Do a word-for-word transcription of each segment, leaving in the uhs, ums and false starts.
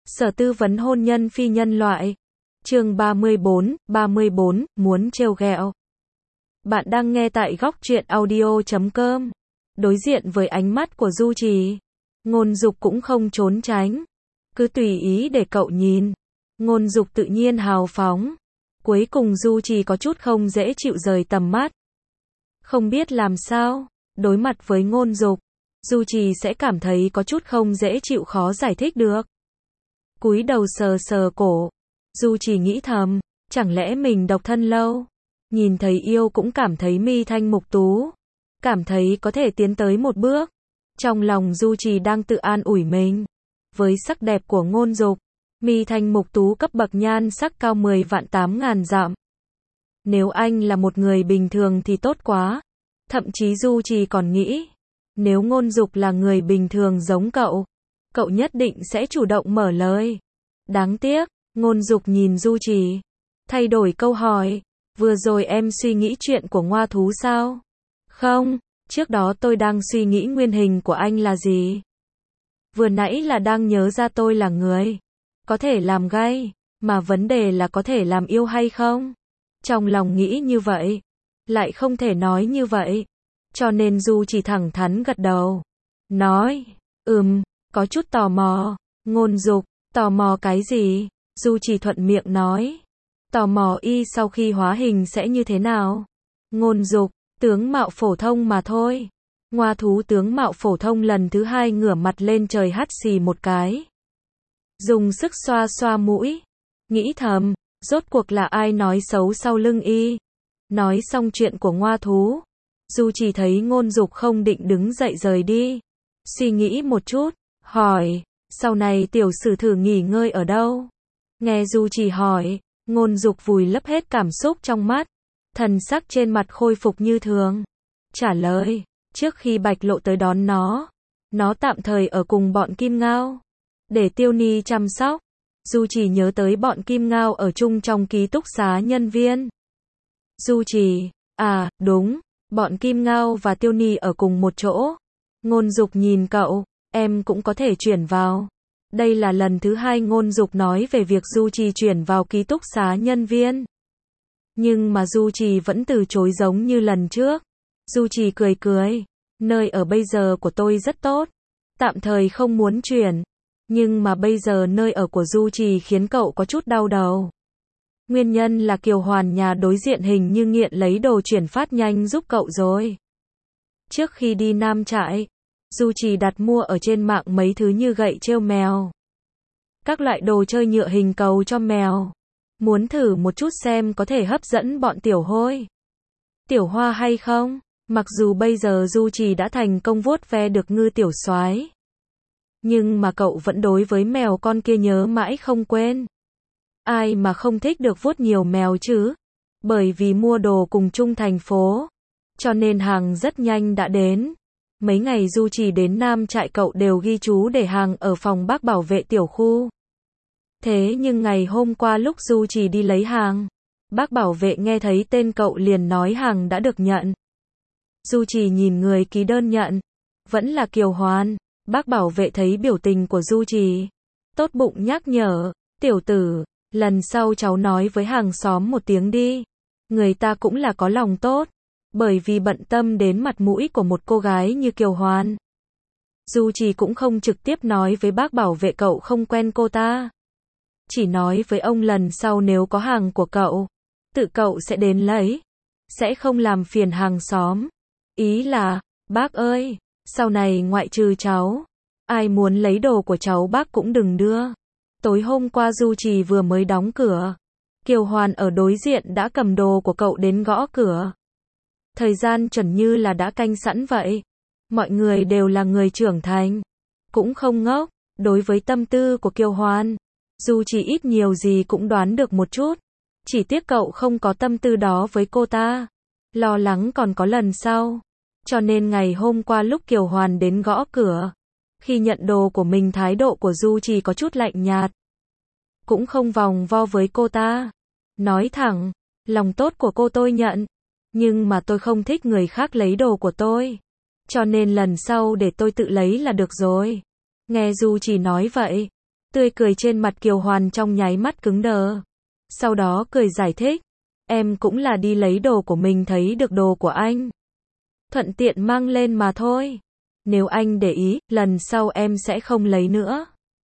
Sở tư vấn hôn nhân phi nhân loại. Chương ba mươi bốn, ba mươi bốn, muốn trêu ghẹo. Bạn đang nghe tại góc truyện audio chấm com. Đối diện với ánh mắt của Du Trì, Ngôn Dục cũng không trốn tránh, cứ tùy ý để cậu nhìn. Ngôn Dục tự nhiên hào phóng. Cuối cùng Du Trì có chút không dễ chịu rời tầm mắt. Không biết làm sao, đối mặt với Ngôn Dục, Du Trì sẽ cảm thấy có chút không dễ chịu, khó giải thích được. Cúi đầu sờ sờ cổ, Du Trì nghĩ thầm, chẳng lẽ mình độc thân lâu, nhìn thấy yêu cũng cảm thấy mi thanh mục tú, cảm thấy có thể tiến tới một bước. Trong lòng Du Trì đang tự an ủi mình, với sắc đẹp của Ngôn Dục, mi thanh mục tú cấp bậc nhan sắc cao mười vạn tám ngàn dặm. Nếu anh là một người bình thường thì tốt quá. Thậm chí Du Trì còn nghĩ, nếu Ngôn Dục là người bình thường giống cậu, cậu nhất định sẽ chủ động mở lời. Đáng tiếc, Ngôn Dục nhìn Du Trì, thay đổi câu hỏi, vừa rồi em suy nghĩ chuyện của Ngoa Thú sao? Không, trước đó tôi đang suy nghĩ nguyên hình của anh là gì? Vừa nãy là đang nhớ ra tôi là người có thể làm gay, mà vấn đề là có thể làm yêu hay không? Trong lòng nghĩ như vậy, lại không thể nói như vậy, cho nên Du Trì thẳng thắn gật đầu, nói, ừm, có chút tò mò. Ngôn Dục, tò mò cái gì? Du Trì thuận miệng nói, tò mò y sau khi hóa hình sẽ như thế nào? Ngôn Dục, tướng mạo phổ thông mà thôi. Ngoa Thú tướng mạo phổ thông lần thứ hai ngửa mặt lên trời hắt xì một cái, dùng sức xoa xoa mũi, nghĩ thầm, rốt cuộc là ai nói xấu sau lưng y? Nói xong chuyện của Ngoa Thú, Du Trì thấy Ngôn Dục không định đứng dậy rời đi, suy nghĩ một chút, hỏi, sau này tiểu sử thử nghỉ ngơi ở đâu? Nghe Du Trì hỏi, Ngôn Dục vùi lấp hết cảm xúc trong mắt, thần sắc trên mặt khôi phục như thường, trả lời, trước khi Bạch Lộ tới đón nó, nó tạm thời ở cùng bọn Kim Ngao, để Tiêu Ni chăm sóc. Du Trì nhớ tới bọn Kim Ngao ở chung trong ký túc xá nhân viên. Du Trì, à, đúng, bọn Kim Ngao và Tiêu Ni ở cùng một chỗ. Ngôn Dục nhìn cậu, em cũng có thể chuyển vào. Đây là lần thứ hai Ngôn Dục nói về việc Du Trì chuyển vào ký túc xá nhân viên. Nhưng mà Du Trì vẫn từ chối giống như lần trước. Du Trì cười cười, nơi ở bây giờ của tôi rất tốt, tạm thời không muốn chuyển. Nhưng mà bây giờ nơi ở của Du Trì khiến cậu có chút đau đầu. Nguyên nhân là Kiều Hoàn nhà đối diện hình như nghiện lấy đồ chuyển phát nhanh giúp cậu rồi. Trước khi đi Nam Trại, Du Trì đặt mua ở trên mạng mấy thứ như gậy trêu mèo, các loại đồ chơi nhựa hình cầu cho mèo. Muốn thử một chút xem có thể hấp dẫn bọn tiểu hôi, tiểu hoa hay không. Mặc dù bây giờ Du Trì đã thành công vuốt ve được Ngư tiểu soái, nhưng mà cậu vẫn đối với mèo con kia nhớ mãi không quên. Ai mà không thích được vuốt nhiều mèo chứ? Bởi vì mua đồ cùng chung thành phố, cho nên hàng rất nhanh đã đến. Mấy ngày Du Trì đến Nam Trại cậu đều ghi chú để hàng ở phòng bác bảo vệ tiểu khu. Thế nhưng ngày hôm qua lúc Du Trì đi lấy hàng, bác bảo vệ nghe thấy tên cậu liền nói hàng đã được nhận. Du Trì nhìn người ký đơn nhận, vẫn là Kiều Hoàn. Bác bảo vệ thấy biểu tình của Du Trì, tốt bụng nhắc nhở, tiểu tử, lần sau cháu nói với hàng xóm một tiếng đi. Người ta cũng là có lòng tốt, bởi vì bận tâm đến mặt mũi của một cô gái như Kiều Hoàn. Du Trì cũng không trực tiếp nói với bác bảo vệ cậu không quen cô ta, chỉ nói với ông lần sau nếu có hàng của cậu, tự cậu sẽ đến lấy, sẽ không làm phiền hàng xóm. Ý là, bác ơi, sau này ngoại trừ cháu, ai muốn lấy đồ của cháu bác cũng đừng đưa. Tối hôm qua Du Trì vừa mới đóng cửa, Kiều Hoàn ở đối diện đã cầm đồ của cậu đến gõ cửa. Thời gian chuẩn như là đã canh sẵn vậy. Mọi người đều là người trưởng thành, cũng không ngốc. Đối với tâm tư của Kiều Hoàn, Du Trì ít nhiều gì cũng đoán được một chút. Chỉ tiếc cậu không có tâm tư đó với cô ta, lo lắng còn có lần sau. Cho nên ngày hôm qua lúc Kiều Hoàn đến gõ cửa, khi nhận đồ của mình thái độ của Du Trì có chút lạnh nhạt, cũng không vòng vo với cô ta. Nói thẳng, lòng tốt của cô tôi nhận, nhưng mà tôi không thích người khác lấy đồ của tôi, cho nên lần sau để tôi tự lấy là được rồi. Nghe Du Trì nói vậy, Tươi cười trên mặt Kiều Hoàn trong nháy mắt cứng đờ. Sau đó cười giải thích. Em cũng là đi lấy đồ của mình thấy được đồ của anh. Thuận tiện mang lên mà thôi. Nếu anh để ý, lần sau em sẽ không lấy nữa.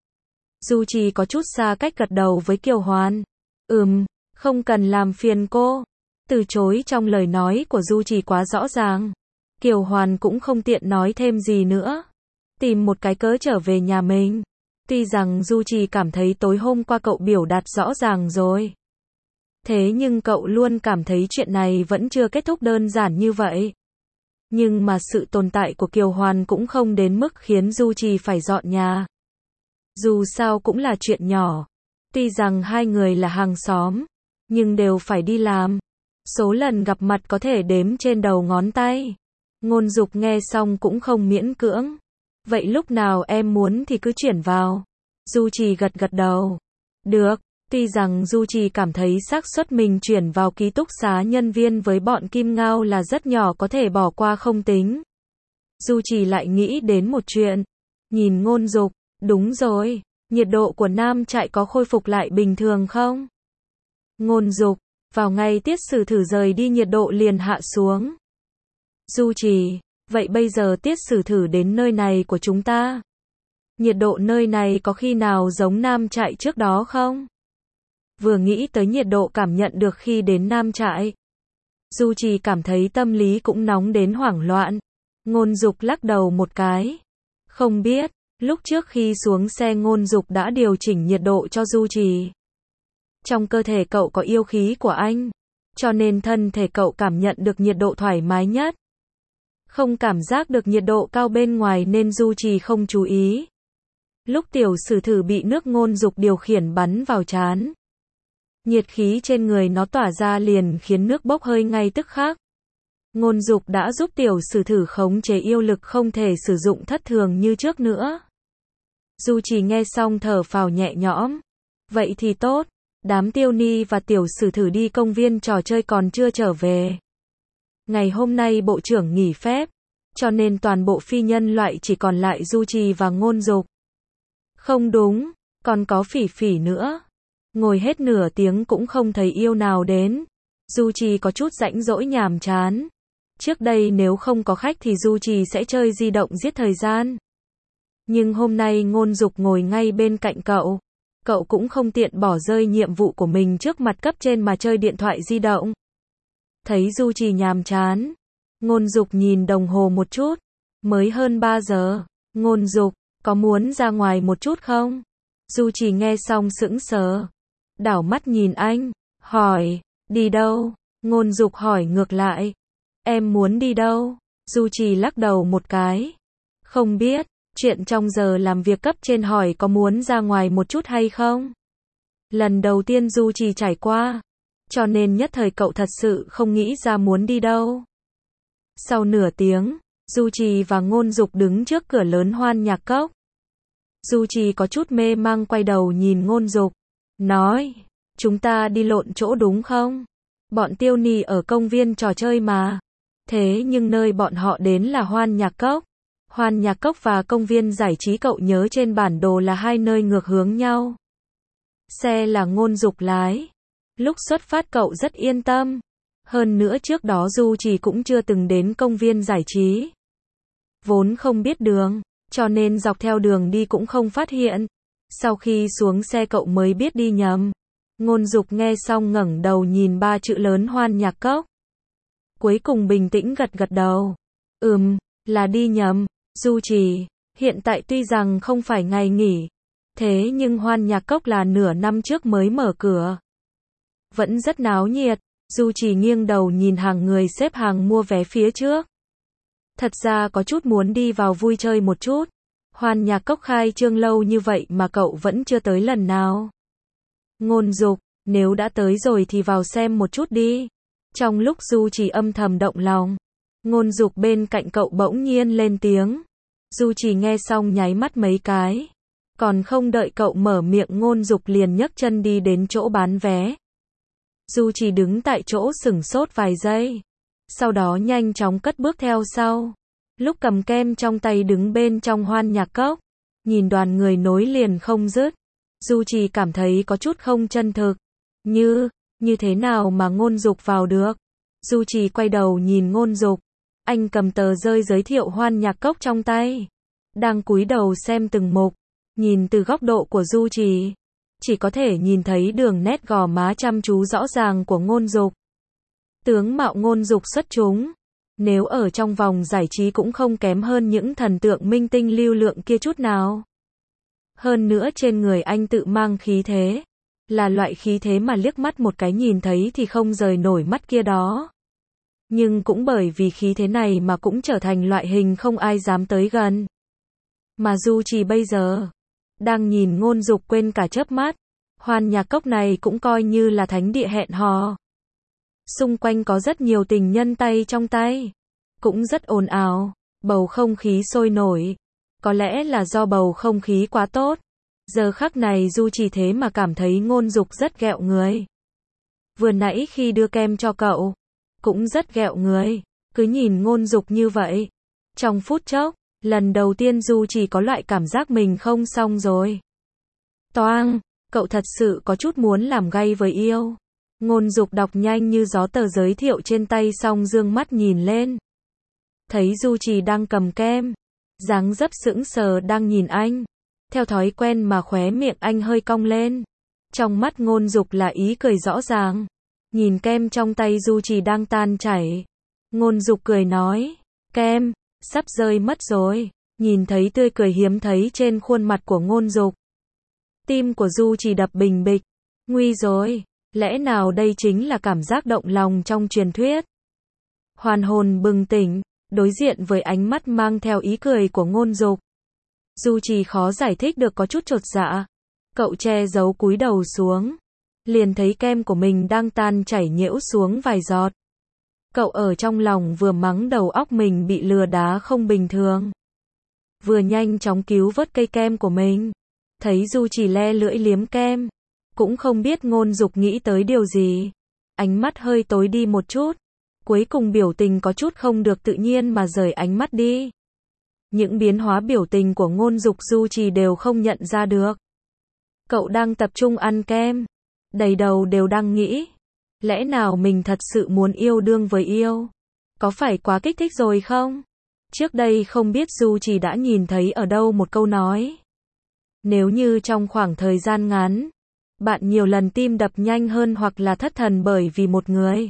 Du Trì có chút xa cách gật đầu với Kiều Hoàn. Ừm, không cần làm phiền cô. Từ chối trong lời nói của Du Trì quá rõ ràng. Kiều Hoàn cũng không tiện nói thêm gì nữa. Tìm một cái cớ trở về nhà mình. Tuy rằng Du Trì cảm thấy tối hôm qua cậu biểu đạt rõ ràng rồi. Thế nhưng cậu luôn cảm thấy chuyện này vẫn chưa kết thúc đơn giản như vậy. Nhưng mà sự tồn tại của Kiều Hoàn cũng không đến mức khiến Du Trì phải dọn nhà. Dù sao cũng là chuyện nhỏ. Tuy rằng hai người là hàng xóm, nhưng đều phải đi làm. Số lần gặp mặt có thể đếm trên đầu ngón tay. Ngôn Dục nghe xong cũng không miễn cưỡng. Vậy lúc nào em muốn thì cứ chuyển vào. Du Trì gật gật đầu. Được, tuy rằng Du Trì cảm thấy xác suất mình chuyển vào ký túc xá nhân viên với bọn Kim Ngao là rất nhỏ có thể bỏ qua không tính. Du Trì lại nghĩ đến một chuyện. Nhìn Ngôn Dục, đúng rồi, nhiệt độ của Nam Trại có khôi phục lại bình thường không? Ngôn Dục, vào ngày tiết sử thử rời đi nhiệt độ liền hạ xuống. Du Trì, vậy bây giờ tiết sử thử đến nơi này của chúng ta. Nhiệt độ nơi này có khi nào giống Nam Trại trước đó không? Vừa nghĩ tới nhiệt độ cảm nhận được khi đến Nam Trại. Du Trì cảm thấy tâm lý cũng nóng đến hoảng loạn. Ngôn Dục lắc đầu một cái. Không biết, lúc trước khi xuống xe Ngôn Dục đã điều chỉnh nhiệt độ cho Du Trì. Trong cơ thể cậu có yêu khí của anh, cho nên thân thể cậu cảm nhận được nhiệt độ thoải mái nhất. Không cảm giác được nhiệt độ cao bên ngoài nên Du Trì không chú ý. Lúc tiểu sử thử bị nước Ngôn Dục điều khiển bắn vào trán. Nhiệt khí trên người nó tỏa ra liền khiến nước bốc hơi ngay tức khắc. Ngôn Dục đã giúp tiểu sử thử khống chế yêu lực không thể sử dụng thất thường như trước nữa. Du Trì nghe xong thở phào nhẹ nhõm. Vậy thì tốt, đám Tiêu Ni và tiểu sử thử đi công viên trò chơi còn chưa trở về. Ngày hôm nay bộ trưởng nghỉ phép, cho nên toàn bộ phi nhân loại chỉ còn lại Du Trì và Ngôn Dục. Không đúng, còn có Phỉ Phỉ nữa. Ngồi hết nửa tiếng cũng không thấy yêu nào đến. Du Trì có chút rãnh rỗi nhàm chán. Trước đây nếu không có khách thì Du Trì sẽ chơi di động giết thời gian. Nhưng hôm nay Ngôn Dục ngồi ngay bên cạnh cậu. Cậu cũng không tiện bỏ rơi nhiệm vụ của mình trước mặt cấp trên mà chơi điện thoại di động. Thấy Du Trì nhàm chán. Ngôn Dục nhìn đồng hồ một chút. Mới hơn ba giờ. Ngôn Dục, có muốn ra ngoài một chút không? Du Trì nghe xong sững sờ. Đảo mắt nhìn anh. Hỏi, đi đâu? Ngôn Dục hỏi ngược lại. Em muốn đi đâu? Du Trì lắc đầu một cái. Không biết, chuyện trong giờ làm việc cấp trên hỏi có muốn ra ngoài một chút hay không? Lần đầu tiên Du Trì trải qua. Cho nên nhất thời cậu thật sự không nghĩ ra muốn đi đâu. Sau nửa tiếng, Du Trì và Ngôn Dục đứng trước cửa lớn Hoan Nhạc Cốc. Du Trì có chút mê mang quay đầu nhìn Ngôn Dục. Nói, chúng ta đi lộn chỗ đúng không? Bọn Tiêu Ni ở công viên trò chơi mà. Thế nhưng nơi bọn họ đến là Hoan Nhạc Cốc. Hoan Nhạc Cốc và công viên giải trí cậu nhớ trên bản đồ là hai nơi ngược hướng nhau. Xe là Ngôn Dục lái. Lúc xuất phát cậu rất yên tâm. Hơn nữa trước đó Du Trì cũng chưa từng đến công viên giải trí. Vốn không biết đường, cho nên dọc theo đường đi cũng không phát hiện. Sau khi xuống xe cậu mới biết đi nhầm. Ngôn Dục nghe xong ngẩng đầu nhìn ba chữ lớn Hoan Nhạc Cốc. Cuối cùng bình tĩnh gật gật đầu. Ừm, là đi nhầm. Du Trì, hiện tại tuy rằng không phải ngày nghỉ, thế nhưng Hoan Nhạc Cốc là nửa năm trước mới mở cửa. Vẫn rất náo nhiệt. Du Trì nghiêng đầu nhìn hàng người xếp hàng mua vé phía trước. Thật ra có chút muốn đi vào vui chơi một chút. Hoan Nhạc Cốc khai trương lâu như vậy mà cậu vẫn chưa tới lần nào. Ngôn Dục, nếu đã tới rồi thì vào xem một chút đi. Trong lúc Du Trì âm thầm động lòng, Ngôn Dục bên cạnh cậu bỗng nhiên lên tiếng. Du Trì nghe xong nháy mắt mấy cái. Còn không đợi cậu mở miệng Ngôn Dục liền nhấc chân đi đến chỗ bán vé. Du Trì đứng tại chỗ sửng sốt vài giây. Sau đó nhanh chóng cất bước theo sau. Lúc cầm kem trong tay đứng bên trong Hoan Nhạc Cốc, nhìn đoàn người nối liền không dứt. Du Trì cảm thấy có chút không chân thực. Như, như thế nào mà Ngôn Dục vào được? Du Trì quay đầu nhìn Ngôn Dục. Anh cầm tờ rơi giới thiệu Hoan Nhạc Cốc trong tay. Đang cúi đầu xem từng mục. Nhìn từ góc độ của Du Trì, chỉ có thể nhìn thấy đường nét gò má chăm chú rõ ràng của Ngôn Dục. Tướng mạo Ngôn Dục xuất chúng. Nếu ở trong vòng giải trí cũng không kém hơn những thần tượng minh tinh lưu lượng kia chút nào. Hơn nữa trên người anh tự mang khí thế. Là loại khí thế mà liếc mắt một cái nhìn thấy thì không rời nổi mắt kia đó. Nhưng cũng bởi vì khí thế này mà cũng trở thành loại hình không ai dám tới gần. Mà Du Trì bây giờ đang nhìn Ngôn Dục quên cả chớp mắt. Hoan Nhạc Cốc này cũng coi như là thánh địa hẹn hò. Xung quanh có rất nhiều tình nhân tay trong tay. Cũng rất ồn ào. Bầu không khí sôi nổi. Có lẽ là do bầu không khí quá tốt. Giờ khắc này Du Trì thế mà cảm thấy Ngôn Dục rất ghẹo người. Vừa nãy khi đưa kem cho cậu, cũng rất ghẹo người. Cứ nhìn Ngôn Dục như vậy. Trong phút chốc, lần đầu tiên Du Trì có loại cảm giác mình không xong rồi. Toang, cậu thật sự có chút muốn làm gay với yêu. Ngôn Dục đọc nhanh như gió tờ giới thiệu trên tay xong dương mắt nhìn lên. Thấy Du Trì đang cầm kem. Dáng dấp sững sờ đang nhìn anh. Theo thói quen mà khóe miệng anh hơi cong lên. Trong mắt Ngôn Dục là ý cười rõ ràng. Nhìn kem trong tay Du Trì đang tan chảy. Ngôn Dục cười nói. Kem, sắp rơi mất rồi. Nhìn thấy tươi cười hiếm thấy trên khuôn mặt của Ngôn Dục. Tim của Du Trì đập bình bịch. Nguy rồi. Lẽ nào đây chính là cảm giác động lòng trong truyền thuyết? Hoàn hồn bừng tỉnh. Đối diện với ánh mắt mang theo ý cười của Ngôn Dục. Du Trì khó giải thích được có chút chột dạ. Cậu che giấu cúi đầu xuống. Liền thấy kem của mình đang tan chảy nhễu xuống vài giọt. Cậu ở trong lòng vừa mắng đầu óc mình bị lừa đá không bình thường. Vừa nhanh chóng cứu vớt cây kem của mình. Thấy Du Trì le lưỡi liếm kem. Cũng không biết Ngôn Dục nghĩ tới điều gì. Ánh mắt hơi tối đi một chút. Cuối cùng biểu tình có chút không được tự nhiên mà rời ánh mắt đi. Những biến hóa biểu tình của Ngôn Dục Du Trì đều không nhận ra được. Cậu đang tập trung ăn kem. Đầy đầu đều đang nghĩ. Lẽ nào mình thật sự muốn yêu đương với yêu? Có phải quá kích thích rồi không? Trước đây không biết Du Trì đã nhìn thấy ở đâu một câu nói. Nếu như trong khoảng thời gian ngắn, bạn nhiều lần tim đập nhanh hơn hoặc là thất thần bởi vì một người.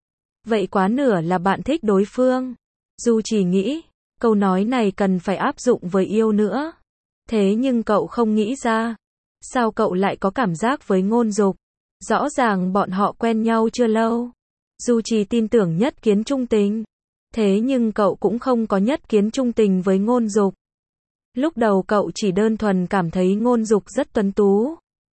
Vậy quá nửa là bạn thích đối phương. Du Trì nghĩ, câu nói này cần phải áp dụng với yêu nữa. Thế nhưng cậu không nghĩ ra. Sao cậu lại có cảm giác với Ngôn Dục? Rõ ràng bọn họ quen nhau chưa lâu. Du Trì tin tưởng nhất kiến trung tình. Thế nhưng cậu cũng không có nhất kiến trung tình với Ngôn Dục. Lúc đầu cậu chỉ đơn thuần cảm thấy Ngôn Dục rất tuấn tú.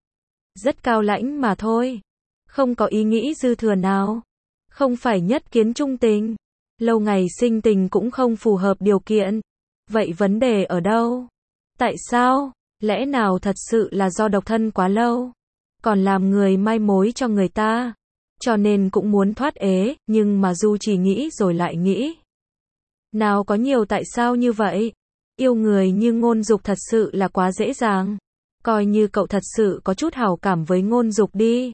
Rất cao lãnh mà thôi. Không có ý nghĩ dư thừa nào. Không phải nhất kiến trung tình. Lâu ngày sinh tình cũng không phù hợp điều kiện. Vậy vấn đề ở đâu? Tại sao? Lẽ nào thật sự là do độc thân quá lâu? Còn làm người mai mối cho người ta. Cho nên cũng muốn thoát ế, nhưng mà Du Trì nghĩ rồi lại nghĩ. Nào có nhiều tại sao như vậy? Yêu người như Ngôn Dục thật sự là quá dễ dàng. Coi như cậu thật sự có chút hảo cảm với Ngôn Dục đi.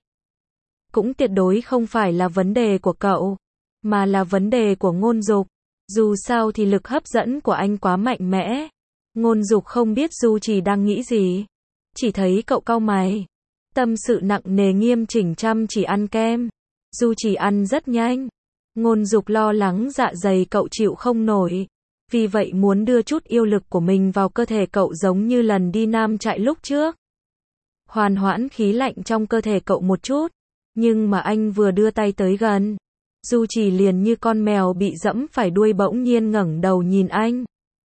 Cũng tuyệt đối không phải là vấn đề của cậu, mà là vấn đề của Ngôn Dục. Dù sao thì lực hấp dẫn của anh quá mạnh mẽ. Ngôn Dục không biết Du Trì đang nghĩ gì. Chỉ thấy cậu cau mày. Tâm sự nặng nề nghiêm chỉnh chăm chỉ ăn kem. Du Trì ăn rất nhanh. Ngôn Dục lo lắng dạ dày cậu chịu không nổi. Vì vậy muốn đưa chút yêu lực của mình vào cơ thể cậu giống như lần đi Nam Trại lúc trước. Hoàn hoãn khí lạnh trong cơ thể cậu một chút. Nhưng mà anh vừa đưa tay tới gần. Du Trì liền như con mèo bị dẫm phải đuôi bỗng nhiên ngẩng đầu nhìn anh.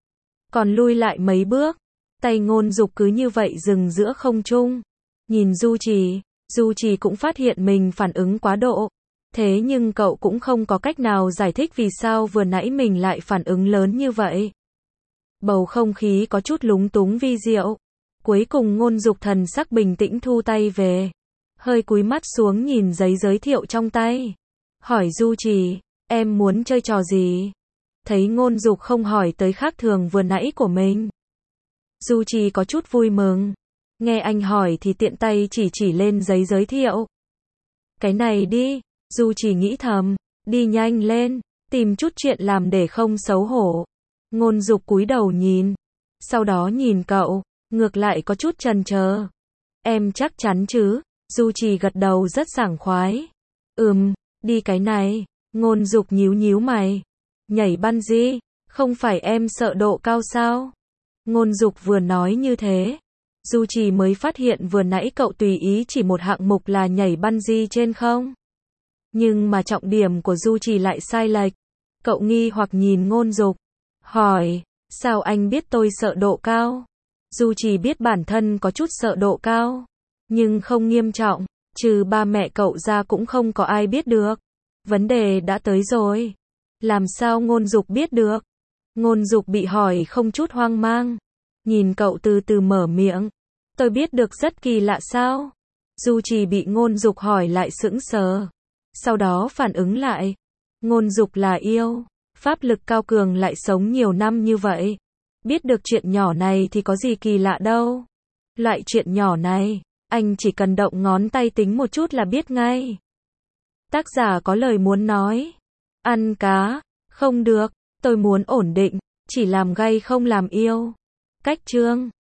Còn lui lại mấy bước. Tay Ngôn Dục cứ như vậy dừng giữa không trung. Nhìn Du Trì, Du Trì cũng phát hiện mình phản ứng quá độ. Thế nhưng cậu cũng không có cách nào giải thích vì sao vừa nãy mình lại phản ứng lớn như vậy. Bầu không khí có chút lúng túng vi diệu. Cuối cùng Ngôn Dục thần sắc bình tĩnh thu tay về. Hơi cúi mắt xuống nhìn giấy giới thiệu trong tay. Hỏi Du Trì, em muốn chơi trò gì? Thấy Ngôn Dục không hỏi tới khác thường vừa nãy của mình. Du Trì có chút vui mừng. Nghe anh hỏi thì tiện tay chỉ chỉ lên giấy giới thiệu. Cái này đi, Du Trì nghĩ thầm, đi nhanh lên, tìm chút chuyện làm để không xấu hổ. Ngôn Dục cúi đầu nhìn, sau đó nhìn cậu, ngược lại có chút chần chờ. Em chắc chắn chứ? Du Trì gật đầu rất sảng khoái. Ừm, đi cái này. Ngôn Dục nhíu nhíu mày. Nhảy bungee, không phải em sợ độ cao sao? Ngôn Dục vừa nói như thế, Du Trì mới phát hiện vừa nãy cậu tùy ý chỉ một hạng mục là nhảy bungee trên không. Nhưng mà trọng điểm của Du Trì lại sai lệch. Cậu nghi hoặc nhìn Ngôn Dục, hỏi, sao anh biết tôi sợ độ cao? Du Trì biết bản thân có chút sợ độ cao, nhưng không nghiêm trọng, trừ ba mẹ cậu ra cũng không có ai biết được. Vấn đề đã tới rồi. Làm sao Ngôn Dục biết được? Ngôn Dục bị hỏi không chút hoang mang. Nhìn cậu từ từ mở miệng. Tôi biết được rất kỳ lạ sao? Du Trì bị Ngôn Dục hỏi lại sững sờ. Sau đó phản ứng lại. Ngôn Dục là yêu, pháp lực cao cường lại sống nhiều năm như vậy. Biết được chuyện nhỏ này thì có gì kỳ lạ đâu. Loại chuyện nhỏ này, anh chỉ cần động ngón tay tính một chút là biết ngay. Tác giả có lời muốn nói. Ăn cá, không được, tôi muốn ổn định, chỉ làm gay không làm yêu. Cách chương